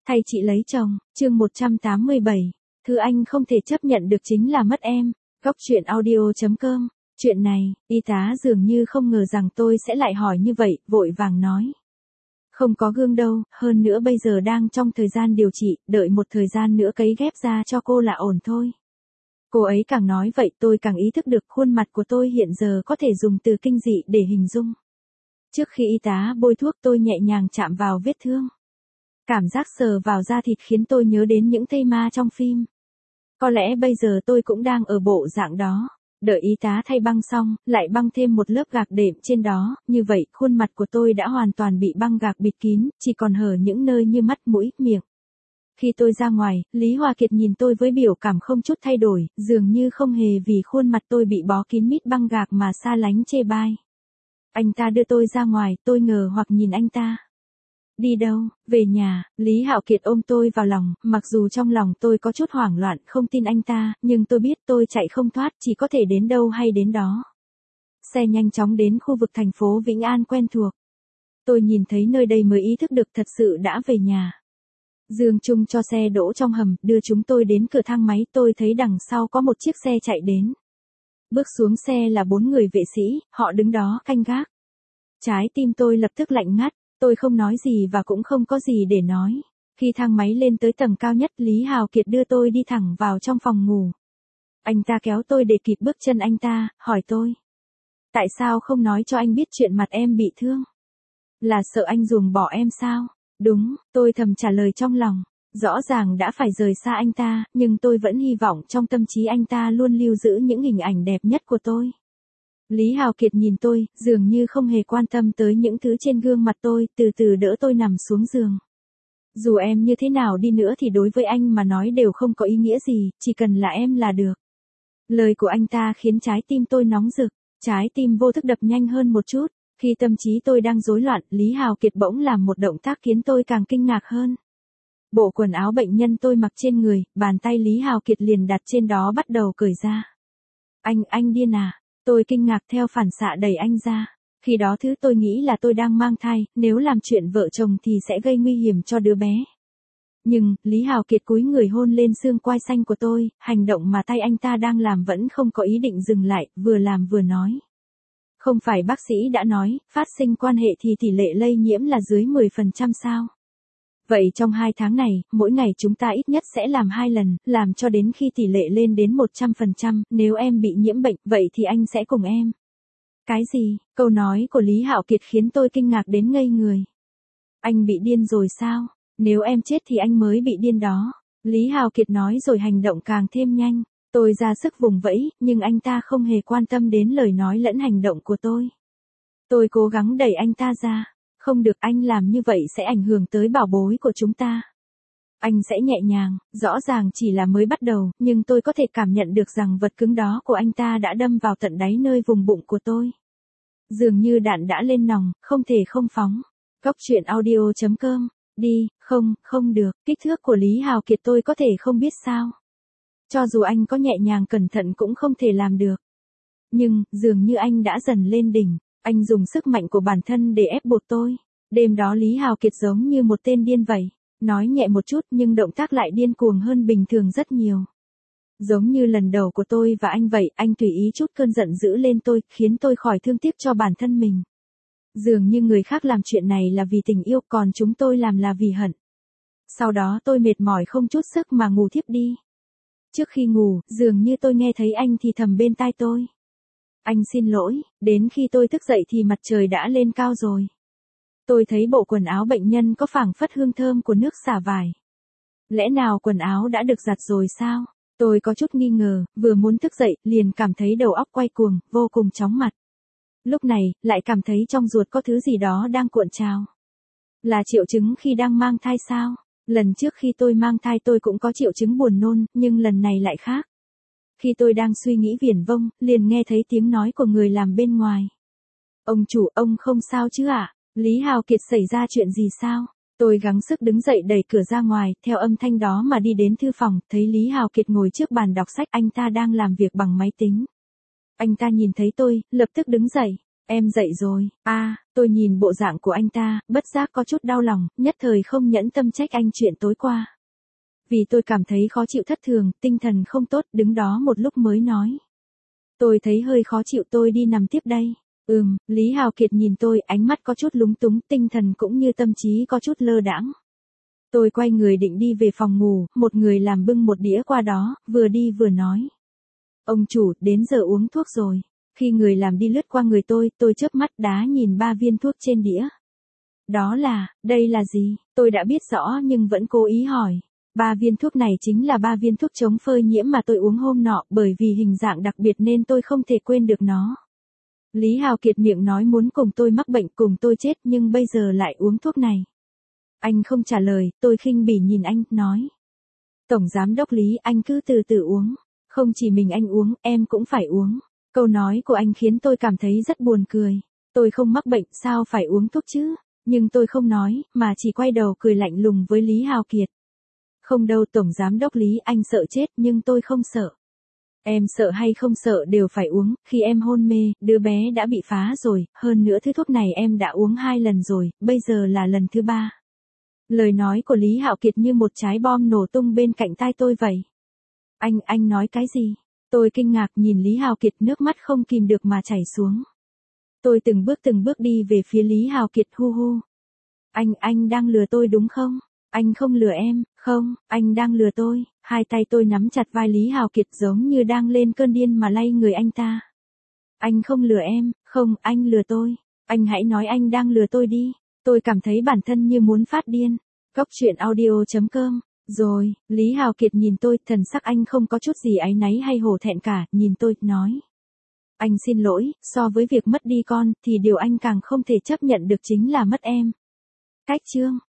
Thay chị lấy chồng, chương 187. Thứ anh không thể chấp nhận được chính là mất em. Góc truyện audio.com. Chuyện này, y tá dường như không ngờ rằng tôi sẽ lại hỏi như vậy, vội vàng nói. Không có gương đâu, hơn nữa bây giờ đang trong thời gian điều trị, đợi một thời gian nữa cấy ghép ra cho cô là ổn thôi. Cô ấy càng nói vậy tôi càng ý thức được khuôn mặt của tôi hiện giờ có thể dùng từ kinh dị để hình dung. Trước khi y tá bôi thuốc tôi nhẹ nhàng chạm vào vết thương. Cảm giác sờ vào da thịt khiến tôi nhớ đến những thây ma trong phim. Có lẽ bây giờ tôi cũng đang ở bộ dạng đó. Đợi y tá thay băng xong, lại băng thêm một lớp gạc đệm trên đó, như vậy khuôn mặt của tôi đã hoàn toàn bị băng gạc bịt kín, chỉ còn hở những nơi như mắt, mũi, miệng. Khi tôi ra ngoài, Lý Hòa Kiệt nhìn tôi với biểu cảm không chút thay đổi, dường như không hề vì khuôn mặt tôi bị bó kín mít băng gạc mà xa lánh chê bai. Anh ta đưa tôi ra ngoài, tôi ngờ hoặc nhìn anh ta. Đi đâu? Về nhà. Lý Hạo Kiệt ôm tôi vào lòng, mặc dù trong lòng tôi có chút hoảng loạn, không tin anh ta, nhưng tôi biết tôi chạy không thoát, chỉ có thể đến đâu hay đến đó. Xe nhanh chóng đến khu vực thành phố Vĩnh An quen thuộc. Tôi nhìn thấy nơi đây mới ý thức được thật sự đã về nhà. Dương Trung cho xe đỗ trong hầm, đưa chúng tôi đến cửa thang máy, tôi thấy đằng sau có một chiếc xe chạy đến. Bước xuống xe là 4 người vệ sĩ, họ đứng đó canh gác. Trái tim tôi lập tức lạnh ngắt. Tôi không nói gì và cũng không có gì để nói. Khi thang máy lên tới tầng cao nhất, Lý Hào Kiệt đưa tôi đi thẳng vào trong phòng ngủ. Anh ta kéo tôi để kịp bước chân anh ta, hỏi tôi. Tại sao không nói cho anh biết chuyện mặt em bị thương? Là sợ anh ruồng bỏ em sao? Đúng, tôi thầm trả lời trong lòng. Rõ ràng đã phải rời xa anh ta, nhưng tôi vẫn hy vọng trong tâm trí anh ta luôn lưu giữ những hình ảnh đẹp nhất của tôi. Lý Hào Kiệt nhìn tôi, dường như không hề quan tâm tới những thứ trên gương mặt tôi, từ từ đỡ tôi nằm xuống giường. Dù em như thế nào đi nữa thì đối với anh mà nói đều không có ý nghĩa gì, chỉ cần là em là được. Lời của anh ta khiến trái tim tôi nóng rực, trái tim vô thức đập nhanh hơn một chút. Khi tâm trí tôi đang rối loạn, Lý Hào Kiệt bỗng làm một động tác khiến tôi càng kinh ngạc hơn. Bộ quần áo bệnh nhân tôi mặc trên người, bàn tay Lý Hào Kiệt liền đặt trên đó bắt đầu cởi ra. Anh điên à? Tôi kinh ngạc theo phản xạ đẩy anh ra. Khi đó thứ tôi nghĩ là tôi đang mang thai, nếu làm chuyện vợ chồng thì sẽ gây nguy hiểm cho đứa bé. Nhưng, Lý Hào Kiệt cúi người hôn lên xương quai xanh của tôi, hành động mà tay anh ta đang làm vẫn không có ý định dừng lại, vừa làm vừa nói. Không phải bác sĩ đã nói, phát sinh quan hệ thì tỷ lệ lây nhiễm là dưới 10% sao? Vậy trong 2 tháng này, mỗi ngày chúng ta ít nhất sẽ làm 2 lần, làm cho đến khi tỷ lệ lên đến 100%, nếu em bị nhiễm bệnh, vậy thì anh sẽ cùng em. Cái gì? Câu nói của Lý Hạo Kiệt khiến tôi kinh ngạc đến ngây người. Anh bị điên rồi sao? Nếu em chết thì anh mới bị điên đó. Lý Hạo Kiệt nói rồi hành động càng thêm nhanh. Tôi ra sức vùng vẫy, nhưng anh ta không hề quan tâm đến lời nói lẫn hành động của tôi. Tôi cố gắng đẩy anh ta ra. Không được, anh làm như vậy sẽ ảnh hưởng tới bảo bối của chúng ta. Anh sẽ nhẹ nhàng, rõ ràng chỉ là mới bắt đầu, nhưng tôi có thể cảm nhận được rằng vật cứng đó của anh ta đã đâm vào tận đáy nơi vùng bụng của tôi. Dường như đạn đã lên nòng, không thể không phóng. Góc truyện audio.com. Đi, không được, kích thước của Lý Hào Kiệt tôi có thể không biết sao. Cho dù anh có nhẹ nhàng cẩn thận cũng không thể làm được. Nhưng, dường như anh đã dần lên đỉnh. Anh dùng sức mạnh của bản thân để ép buộc tôi. Đêm đó Lý Hào Kiệt giống như một tên điên vậy. Nói nhẹ một chút nhưng động tác lại điên cuồng hơn bình thường rất nhiều. Giống như lần đầu của tôi và anh vậy, anh tùy ý chút cơn giận dữ lên tôi, khiến tôi khỏi thương tiếc cho bản thân mình. Dường như người khác làm chuyện này là vì tình yêu, còn chúng tôi làm là vì hận. Sau đó tôi mệt mỏi không chút sức mà ngủ thiếp đi. Trước khi ngủ, dường như tôi nghe thấy anh thì thầm bên tai tôi. Anh xin lỗi, đến khi tôi thức dậy thì mặt trời đã lên cao rồi. Tôi thấy bộ quần áo bệnh nhân có phảng phất hương thơm của nước xả vải. Lẽ nào quần áo đã được giặt rồi sao? Tôi có chút nghi ngờ, vừa muốn thức dậy, liền cảm thấy đầu óc quay cuồng, vô cùng chóng mặt. Lúc này, lại cảm thấy trong ruột có thứ gì đó đang cuộn trào. Là triệu chứng khi đang mang thai sao? Lần trước khi tôi mang thai tôi cũng có triệu chứng buồn nôn, nhưng lần này lại khác. Khi tôi đang suy nghĩ viển vông, liền nghe thấy tiếng nói của người làm bên ngoài. Ông chủ, ông không sao chứ ạ? Lý Hào Kiệt xảy ra chuyện gì sao? Tôi gắng sức đứng dậy đẩy cửa ra ngoài, theo âm thanh đó mà đi đến thư phòng, thấy Lý Hào Kiệt ngồi trước bàn đọc sách, anh ta đang làm việc bằng máy tính. Anh ta nhìn thấy tôi, lập tức đứng dậy. Em dậy rồi, tôi nhìn bộ dạng của anh ta, bất giác có chút đau lòng, nhất thời không nhẫn tâm trách anh chuyện tối qua. Vì tôi cảm thấy khó chịu thất thường, tinh thần không tốt, đứng đó một lúc mới nói. Tôi thấy hơi khó chịu, tôi đi nằm tiếp đây. Lý Hào Kiệt nhìn tôi, ánh mắt có chút lúng túng, tinh thần cũng như tâm trí có chút lơ đãng. Tôi quay người định đi về phòng ngủ, một người làm bưng một đĩa qua đó, vừa đi vừa nói. Ông chủ, đến giờ uống thuốc rồi. Khi người làm đi lướt qua người tôi chớp mắt đá nhìn 3 viên thuốc trên đĩa. Đây là gì? Tôi đã biết rõ nhưng vẫn cố ý hỏi. 3 viên thuốc này chính là 3 viên thuốc chống phơi nhiễm mà tôi uống hôm nọ, bởi vì hình dạng đặc biệt nên tôi không thể quên được nó. Lý Hào Kiệt miệng nói muốn cùng tôi mắc bệnh, cùng tôi chết, nhưng bây giờ lại uống thuốc này. Anh không trả lời, tôi khinh bỉ nhìn anh, nói. Tổng giám đốc Lý, anh cứ từ từ uống. Không chỉ mình anh uống, em cũng phải uống. Câu nói của anh khiến tôi cảm thấy rất buồn cười. Tôi không mắc bệnh, sao phải uống thuốc chứ? Nhưng tôi không nói, mà chỉ quay đầu cười lạnh lùng với Lý Hào Kiệt. Không đâu Tổng giám đốc Lý, anh sợ chết nhưng tôi không sợ. Em sợ hay không sợ đều phải uống, khi em hôn mê, đứa bé đã bị phá rồi, hơn nữa thứ thuốc này em đã uống 2 lần rồi, bây giờ là lần thứ 3. Lời nói của Lý Hạo Kiệt như một trái bom nổ tung bên cạnh tai tôi vậy. Anh nói cái gì? Tôi kinh ngạc nhìn Lý Hạo Kiệt, nước mắt không kìm được mà chảy xuống. Tôi từng bước đi về phía Lý Hạo Kiệt, hu hu. Anh đang lừa tôi đúng không? Anh không lừa em, không, anh đang lừa tôi. Hai tay tôi nắm chặt vai Lý Hạo Kiệt giống như đang lên cơn điên mà lay người anh ta. Anh không lừa em, không, anh lừa tôi. Anh hãy nói anh đang lừa tôi đi. Tôi cảm thấy bản thân như muốn phát điên. Cóc truyện audio.com. Rồi, Lý Hạo Kiệt nhìn tôi, thần sắc anh không có chút gì áy náy hay hổ thẹn cả, nhìn tôi, nói. Anh xin lỗi, so với việc mất đi con, thì điều anh càng không thể chấp nhận được chính là mất em. Cách chương.